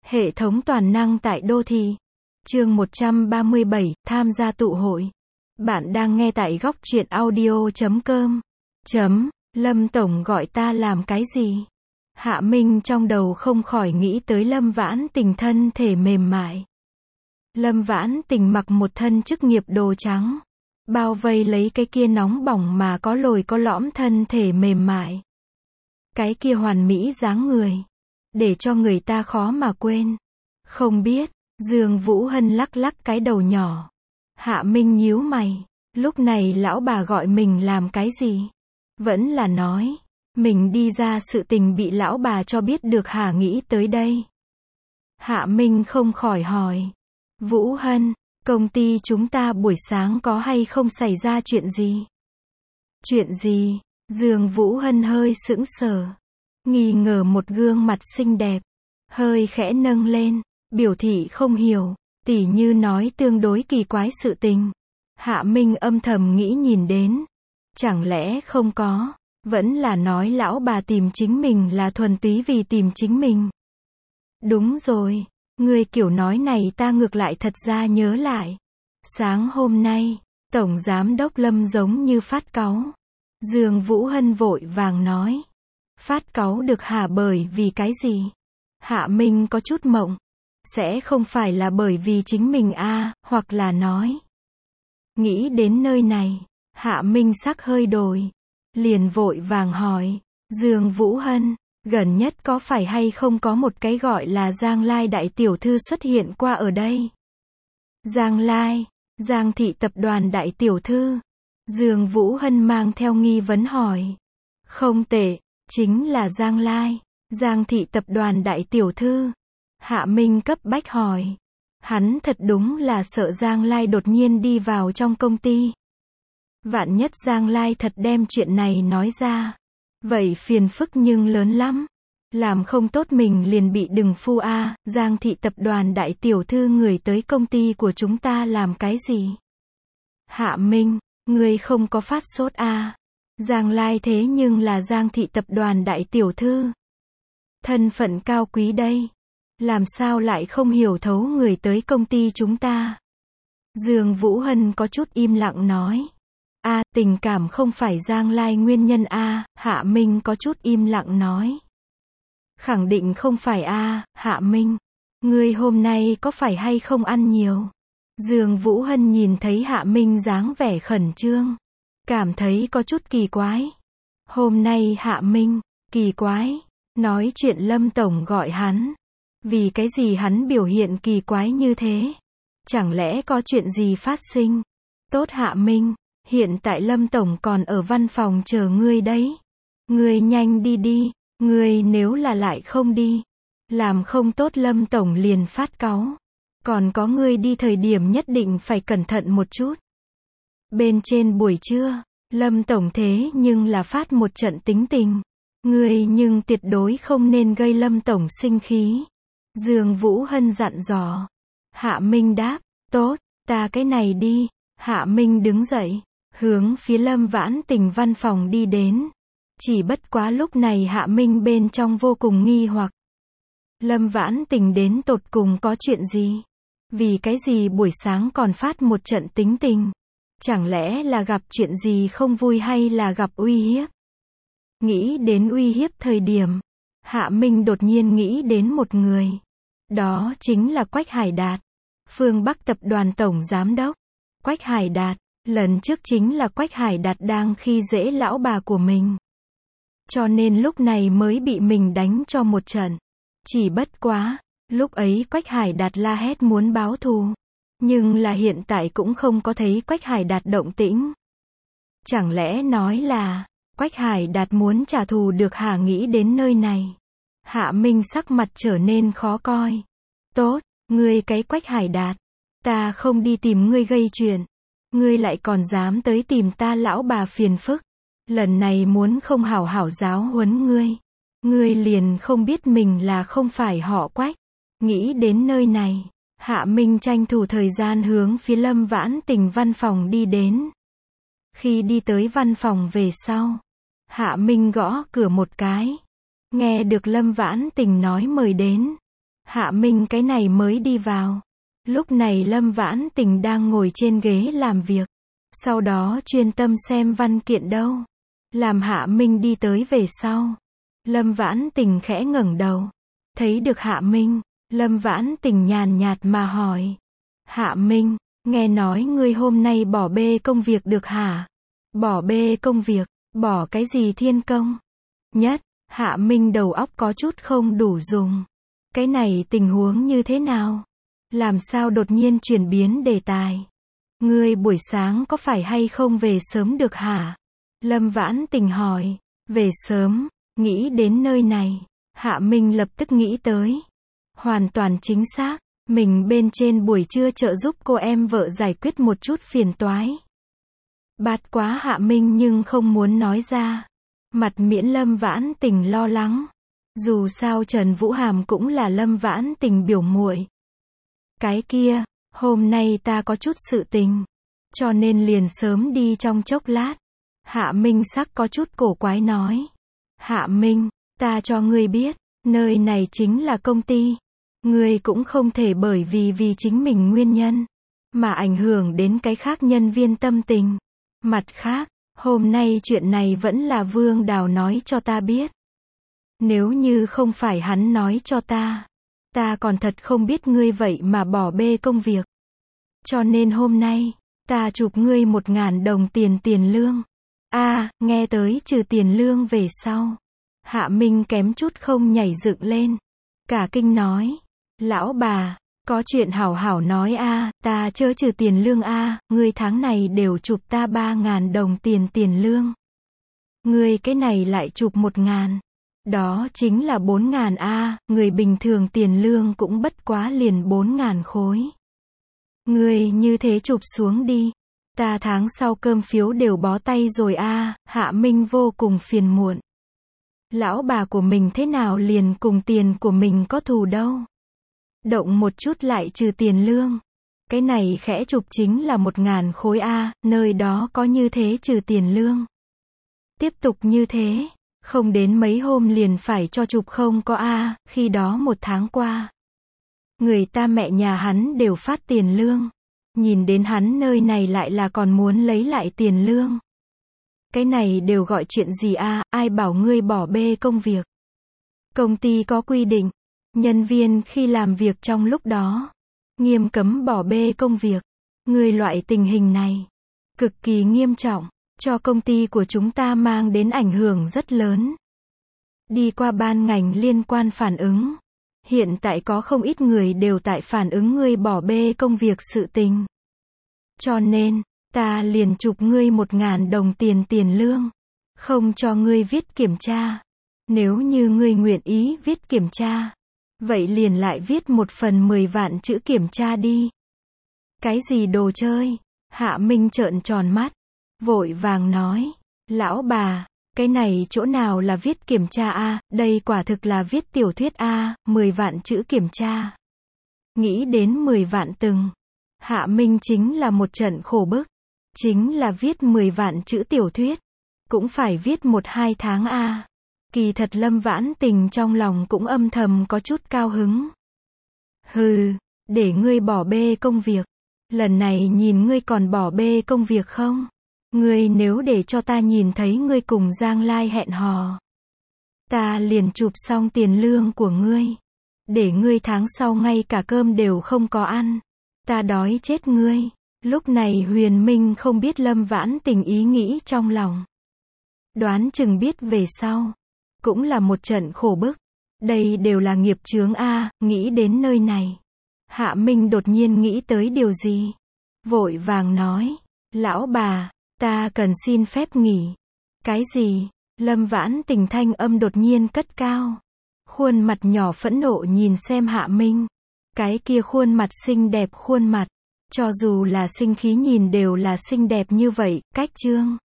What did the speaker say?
Hệ thống toàn năng tại đô thị. Chương 137, tham gia tụ hội. Bạn đang nghe tại góc truyện audio.com. Lâm Tổng gọi ta làm cái gì? Hạ Minh trong đầu không khỏi nghĩ tới Lâm Vãn Tình thân thể mềm mại. Lâm Vãn Tình mặc một thân chức nghiệp đồ trắng, bao vây lấy cái kia nóng bỏng mà có lồi có lõm thân thể mềm mại. Cái kia hoàn mỹ dáng người, để cho người ta khó mà quên. Không biết, Dương Vũ Hân lắc lắc cái đầu nhỏ. Hạ Minh nhíu mày, lúc này lão bà gọi mình làm cái gì? Vẫn là nói, mình đi ra sự tình bị lão bà cho biết được hả? Nghĩ tới đây, Hạ Minh không khỏi hỏi, Vũ Hân, công ty chúng ta buổi sáng có hay không xảy ra chuyện gì? Chuyện gì? Dương Vũ Hân hơi sững sờ, nghi ngờ một gương mặt xinh đẹp, hơi khẽ nâng lên, biểu thị không hiểu, tỉ như nói tương đối kỳ quái sự tình. Hạ Minh âm thầm nghĩ nhìn đến, chẳng lẽ không có, vẫn là nói lão bà tìm chính mình là thuần túy vì tìm chính mình. Đúng rồi, người kiểu nói này ta ngược lại thật ra nhớ lại. Sáng hôm nay, Tổng Giám đốc Lâm giống như phát cáu. Dương Vũ Hân vội vàng nói. Phát cáu được hả? Bởi vì cái gì? Hạ Minh có chút mộng. Sẽ không phải là bởi vì chính mình hoặc là nói. Nghĩ đến nơi này, Hạ Minh sắc hơi đổi. Liền vội vàng hỏi, Dương Vũ Hân, gần nhất có phải hay không có một cái gọi là Giang Lai đại tiểu thư xuất hiện qua ở đây? Giang Lai, Giang thị tập đoàn đại tiểu thư. Dương Vũ Hân mang theo nghi vấn hỏi. Không tệ, chính là Giang Lai, Giang thị tập đoàn đại tiểu thư. Hạ Minh cấp bách hỏi. Hắn thật đúng là sợ Giang Lai đột nhiên đi vào trong công ty. Vạn nhất Giang Lai thật đem chuyện này nói ra, vậy phiền phức nhưng lớn lắm. Làm không tốt mình liền bị đừng phu Giang thị tập đoàn đại tiểu thư người tới công ty của chúng ta làm cái gì? Hạ Minh, người không có phát sốt Giang Lai thế nhưng là Giang thị tập đoàn đại tiểu thư. Thân phận cao quý đây. Làm sao lại không hiểu thấu người tới công ty chúng ta? Dương Vũ Hân có chút im lặng nói. Tình cảm không phải Giang Lai nguyên nhân Hạ Minh có chút im lặng nói. Khẳng định không phải Hạ Minh. Ngươi hôm nay có phải hay không ăn nhiều? Dương Vũ Hân nhìn thấy Hạ Minh dáng vẻ khẩn trương, cảm thấy có chút kỳ quái. Hôm nay Hạ Minh, kỳ quái, nói chuyện Lâm Tổng gọi hắn. Vì cái gì hắn biểu hiện kỳ quái như thế? Chẳng lẽ có chuyện gì phát sinh? Tốt Hạ Minh, hiện tại Lâm Tổng còn ở văn phòng chờ ngươi đấy. Ngươi nhanh đi đi, ngươi nếu là lại không đi, làm không tốt Lâm Tổng liền phát cáu. Còn có ngươi đi thời điểm nhất định phải cẩn thận một chút. Bên trên buổi trưa, Lâm Tổng thế nhưng là phát một trận tính tình. Ngươi nhưng tuyệt đối không nên gây Lâm Tổng sinh khí. Dương Vũ Hân dặn dò. Hạ Minh đáp, tốt, ta cái này đi. Hạ Minh đứng dậy, hướng phía Lâm Vãn Tình văn phòng đi đến. Chỉ bất quá lúc này Hạ Minh bên trong vô cùng nghi hoặc. Lâm Vãn Tình đến tột cùng có chuyện gì? Vì cái gì buổi sáng còn phát một trận tính tình? Chẳng lẽ là gặp chuyện gì không vui hay là gặp uy hiếp? Nghĩ đến uy hiếp thời điểm, Hạ Minh đột nhiên nghĩ đến một người. Đó chính là Quách Hải Đạt, Phương Bắc tập đoàn tổng giám đốc. Quách Hải Đạt, lần trước chính là Quách Hải Đạt đang khi dễ lão bà của mình. Cho nên lúc này mới bị mình đánh cho một trận. Chỉ bất quá, lúc ấy Quách Hải Đạt la hét muốn báo thù. Nhưng là hiện tại cũng không có thấy Quách Hải Đạt động tĩnh. Chẳng lẽ nói là, Quách Hải Đạt muốn trả thù được hả? Nghĩ đến nơi này, Hạ Minh sắc mặt trở nên khó coi. Tốt, ngươi cái Quách Hải Đạt, ta không đi tìm ngươi gây chuyện. Ngươi lại còn dám tới tìm ta lão bà phiền phức. Lần này muốn không hảo hảo giáo huấn ngươi. Ngươi liền không biết mình là không phải họ Quách. Nghĩ đến nơi này, Hạ Minh tranh thủ thời gian hướng phía Lâm Vãn Tình văn phòng đi đến. Khi đi tới văn phòng về sau, Hạ Minh gõ cửa một cái. Nghe được Lâm Vãn Tình nói mời đến. Hạ Minh cái này mới đi vào. Lúc này Lâm Vãn Tình đang ngồi trên ghế làm việc. Sau đó chuyên tâm xem văn kiện đâu. Làm Hạ Minh đi tới về sau. Lâm Vãn Tình khẽ ngẩng đầu. Thấy được Hạ Minh, Lâm Vãn Tình nhàn nhạt mà hỏi. Hạ Minh, nghe nói ngươi hôm nay bỏ bê công việc được hả? Bỏ bê công việc, bỏ cái gì thiên công? Nhất, Hạ Minh đầu óc có chút không đủ dùng. Cái này tình huống như thế nào? Làm sao đột nhiên chuyển biến đề tài? Ngươi buổi sáng có phải hay không về sớm được hả? Lâm Vãn Tình hỏi. Về sớm, nghĩ đến nơi này, Hạ Minh lập tức nghĩ tới. Hoàn toàn chính xác, mình bên trên buổi trưa trợ giúp cô em vợ giải quyết một chút phiền toái. Bát quá Hạ Minh nhưng không muốn nói ra. Mặt miễn Lâm Vãn Tình lo lắng. Dù sao Trần Vũ Hàm cũng là Lâm Vãn Tình biểu muội. Cái kia, hôm nay ta có chút sự tình, cho nên liền sớm đi trong chốc lát. Hạ Minh sắc có chút cổ quái nói. Hạ Minh, ta cho ngươi biết, nơi này chính là công ty. Ngươi cũng không thể bởi vì chính mình nguyên nhân, mà ảnh hưởng đến cái khác nhân viên tâm tình. Mặt khác, hôm nay chuyện này vẫn là Vương Đào nói cho ta biết. Nếu như không phải hắn nói cho ta còn thật không biết ngươi vậy mà bỏ bê công việc. Cho nên hôm nay, ta chụp ngươi 1.000 đồng tiền lương. Nghe tới trừ tiền lương về sau. Hạ Minh kém chút không nhảy dựng lên. Cả kinh nói. Lão bà, có chuyện hảo hảo nói ta chớ trừ tiền lương ngươi tháng này đều chụp ta 3.000 đồng tiền lương. Ngươi cái này lại chụp 1.000. Đó chính là 4.000 người bình thường tiền lương cũng bất quá liền 4.000 khối. Ngươi như thế chụp xuống đi. Ta tháng sau cơm phiếu đều bó tay rồi Hạ Minh vô cùng phiền muộn. Lão bà của mình thế nào liền cùng tiền của mình có thù đâu. Động một chút lại trừ tiền lương. Cái này khẽ chụp chính là 1.000 khối nơi đó có như thế trừ tiền lương. Tiếp tục như thế, không đến mấy hôm liền phải cho chụp không có khi đó 1 tháng qua. Người ta mẹ nhà hắn đều phát tiền lương. Nhìn đến hắn nơi này lại là còn muốn lấy lại tiền lương. Cái này đều gọi chuyện gì ai bảo ngươi bỏ bê công việc. Công ty có quy định, nhân viên khi làm việc trong lúc đó, nghiêm cấm bỏ bê công việc. Ngươi loại tình hình này, cực kỳ nghiêm trọng, cho công ty của chúng ta mang đến ảnh hưởng rất lớn. Đi qua ban ngành liên quan phản ứng. Hiện tại có không ít người đều tại phản ứng ngươi bỏ bê công việc sự tình. Cho nên, ta liền chụp ngươi 1.000 đồng tiền lương. Không cho ngươi viết kiểm tra. Nếu như ngươi nguyện ý viết kiểm tra, vậy liền lại viết 1 phần 10 vạn chữ kiểm tra đi. Cái gì đồ chơi? Hạ Minh trợn tròn mắt, vội vàng nói. Lão bà, cái này chỗ nào là viết kiểm tra đây quả thực là viết tiểu thuyết 10 vạn chữ kiểm tra. Nghĩ đến 10 vạn từng. Hạ Minh chính là một trận khổ bức. Chính là viết 10 vạn chữ tiểu thuyết. Cũng phải viết 1-2 tháng Kỳ thật Lâm Vãn Tình trong lòng cũng âm thầm có chút cao hứng. Hừ, để ngươi bỏ bê công việc. Lần này nhìn ngươi còn bỏ bê công việc không? Ngươi nếu để cho ta nhìn thấy ngươi cùng Giang Lai hẹn hò, ta liền chụp xong tiền lương của ngươi. Để ngươi tháng sau ngay cả cơm đều không có ăn. Ta đói chết ngươi. Lúc này Huyền Minh không biết Lâm Vãn Tình ý nghĩ trong lòng. Đoán chừng biết về sau. Cũng là một trận khổ bức. Đây đều là nghiệp chướng nghĩ đến nơi này. Hạ Minh đột nhiên nghĩ tới điều gì. Vội vàng nói. Lão bà, ta cần xin phép nghỉ. Cái gì? Lâm Vãn Tình thanh âm đột nhiên cất cao. Khuôn mặt nhỏ phẫn nộ nhìn xem Hạ Minh. Cái kia khuôn mặt xinh đẹp khuôn mặt. Cho dù là sinh khí nhìn đều là xinh đẹp như vậy, cách trương.